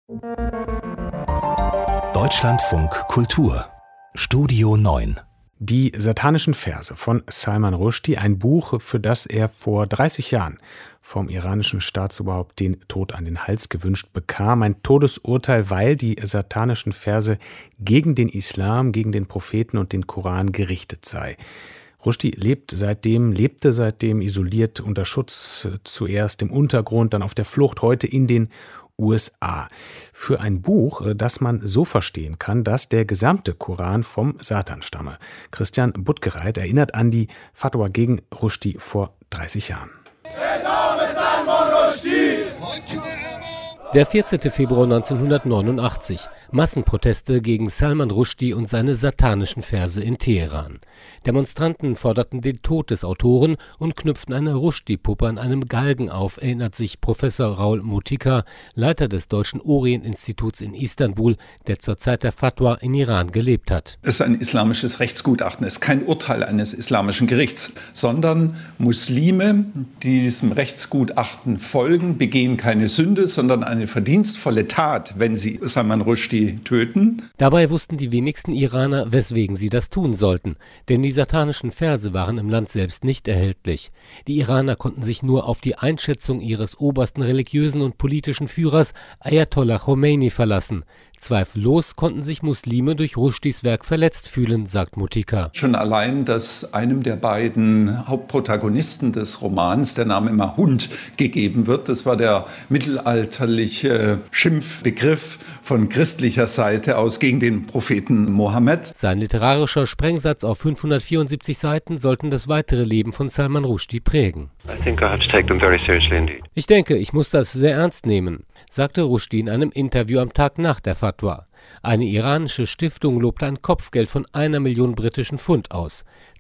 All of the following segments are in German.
Deutschlandfunk Kultur Studio 9. Die satanischen Verse von Salman Rushdie, ein Buch, für das er vor 30 Jahren vom iranischen Staatsoberhaupt den Tod an den Hals gewünscht bekam. Ein Todesurteil, weil die satanischen Verse gegen den Islam, gegen den Propheten und den Koran gerichtet sei. Rushdie lebte seitdem isoliert unter Schutz, zuerst im Untergrund, dann auf der Flucht, heute in den USA. Für ein Buch, das man so verstehen kann, dass der gesamte Koran vom Satan stamme. Christian Buttgereit erinnert an die Fatwa gegen Rushdie vor 30 Jahren. Der 14. Februar 1989. Massenproteste gegen Salman Rushdie und seine satanischen Verse in Teheran. Demonstranten forderten den Tod des Autoren und knüpften eine Rushdie-Puppe an einem Galgen auf, erinnert sich Professor Raul Motika, Leiter des Deutschen Orient-Instituts in Istanbul, der zur Zeit der Fatwa in Iran gelebt hat. Es ist ein islamisches Rechtsgutachten, es ist kein Urteil eines islamischen Gerichts, sondern Muslime, die diesem Rechtsgutachten folgen, begehen keine Sünde, sondern eine verdienstvolle Tat, wenn sie Salman Rushdie töten. Dabei wussten die wenigsten Iraner, weswegen sie das tun sollten, denn die satanischen Verse waren im Land selbst nicht erhältlich. Die Iraner konnten sich nur auf die Einschätzung ihres obersten religiösen und politischen Führers Ayatollah Khomeini verlassen. Zweifellos konnten sich Muslime durch Rushdies Werk verletzt fühlen, sagt Motika. Schon allein, dass einem der beiden Hauptprotagonisten des Romans der Name immer Hund gegeben wird, das war der mittelalterliche Schimpfbegriff von christlicher Seite aus gegen den Propheten Mohammed. Sein literarischer Sprengsatz auf 574 Seiten sollten das weitere Leben von Salman Rushdie prägen. Ich denke, ich muss das sehr ernst nehmen, sagte Rushdie in einem Interview am Tag nach der Fatwa. Eine iranische Stiftung lobte ein Kopfgeld von 1 Million britischen Pfund aus.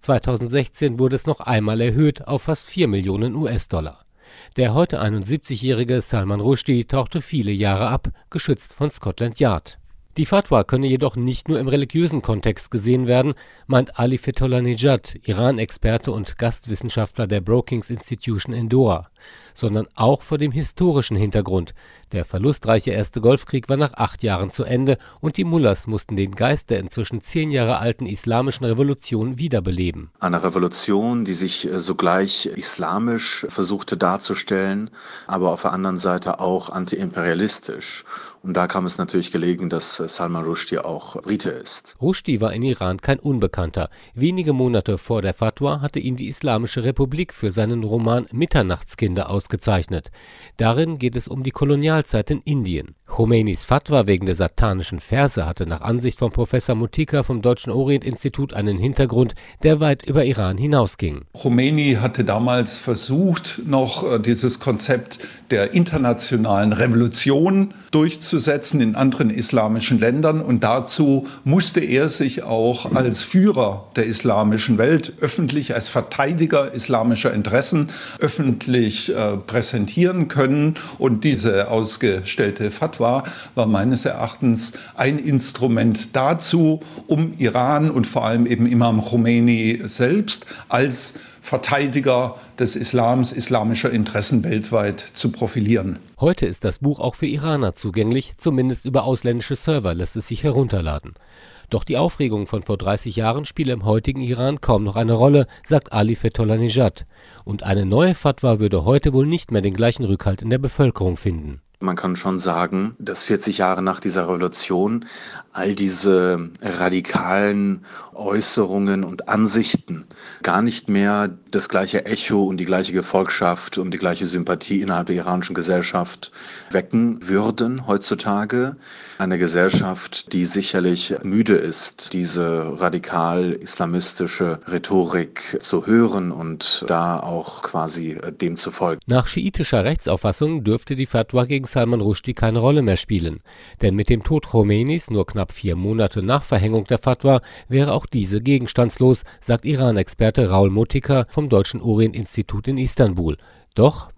2016 wurde es noch einmal erhöht auf fast 4 Millionen US-Dollar. Der heute 71-jährige Salman Rushdie tauchte viele Jahre ab, geschützt von Scotland Yard. Die Fatwa könne jedoch nicht nur im religiösen Kontext gesehen werden, meint Ali Fetholanejad, Iran-Experte und Gastwissenschaftler der Brookings Institution in Doha, sondern auch vor dem historischen Hintergrund. Der verlustreiche Erste Golfkrieg war nach 8 Jahren zu Ende und die Mullahs mussten den Geist der inzwischen 10 Jahre alten islamischen Revolution wiederbeleben. Eine Revolution, die sich sogleich islamisch versuchte darzustellen, aber auf der anderen Seite auch antiimperialistisch. Und da kam es natürlich gelegen, dass Salman Rushdie auch Brite ist. Rushdie war in Iran kein Unbekannter. Wenige Monate vor der Fatwa hatte ihn die Islamische Republik für seinen Roman Mitternachtskinder ausgezeichnet. Darin geht es um die Kolonialzeit in Indien. Khomeinis Fatwa wegen der satanischen Verse hatte nach Ansicht von Professor Motika vom Deutschen Orient-Institut einen Hintergrund, der weit über Iran hinausging. Khomeini hatte damals versucht, noch dieses Konzept der internationalen Revolution durchzusetzen in anderen islamischen Ländern. Und dazu musste er sich auch als Führer der islamischen Welt öffentlich, als Verteidiger islamischer Interessen öffentlich präsentieren können. Und diese ausgestellte Fatwa war meines Erachtens ein Instrument dazu, um Iran und vor allem eben Imam Khomeini selbst als Verteidiger des Islams, islamischer Interessen weltweit zu profilieren. Heute ist das Buch auch für Iraner zugänglich, zumindest über ausländische Server lässt es sich herunterladen. Doch die Aufregung von vor 30 Jahren spiele im heutigen Iran kaum noch eine Rolle, sagt Ali Fetholanejad. Und eine neue Fatwa würde heute wohl nicht mehr den gleichen Rückhalt in der Bevölkerung finden. Man kann schon sagen, dass 40 Jahre nach dieser Revolution all diese radikalen Äußerungen und Ansichten gar nicht mehr das gleiche Echo und die gleiche Gefolgschaft und die gleiche Sympathie innerhalb der iranischen Gesellschaft wecken würden heutzutage. Eine Gesellschaft, die sicherlich müde ist, diese radikal-islamistische Rhetorik zu hören und da auch quasi dem zu folgen. Nach schiitischer Rechtsauffassung dürfte die Fatwa gegen Salman Rushdie keine Rolle mehr spielen. Denn mit dem Tod Khomeinis, nur knapp 4 Monate nach Verhängung der Fatwa, wäre auch diese gegenstandslos, sagt Iran-Experte Raul Motika vom Deutschen Orient-Institut in Istanbul. Doch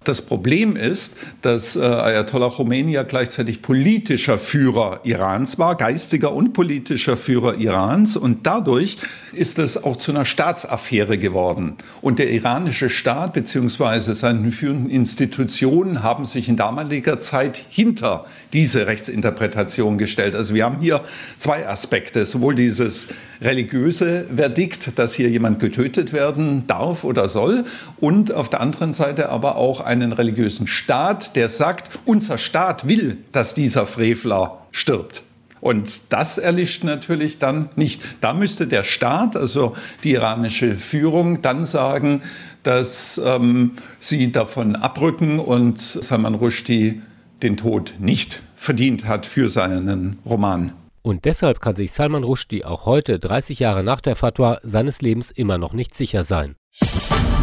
Das Problem ist, dass Ayatollah Khomeini ja gleichzeitig politischer Führer Irans war, geistiger und politischer Führer Irans. Und dadurch ist es auch zu einer Staatsaffäre geworden. Und der iranische Staat bzw. seine führenden Institutionen haben sich in damaliger Zeit hinter diese Rechtsinterpretation gestellt. Also wir haben hier zwei Aspekte, sowohl dieses religiöse Verdikt, dass hier jemand getötet werden darf oder soll, und auf der anderen Seite aber auch einen religiösen Staat, der sagt, unser Staat will, dass dieser Frevler stirbt. Und das erlischt natürlich dann nicht. Da müsste der Staat, also die iranische Führung, dann sagen, dass sie davon abrücken und Salman Rushdie den Tod nicht verdient hat für seinen Roman. Und deshalb kann sich Salman Rushdie auch heute, 30 Jahre nach der Fatwa, seines Lebens immer noch nicht sicher sein.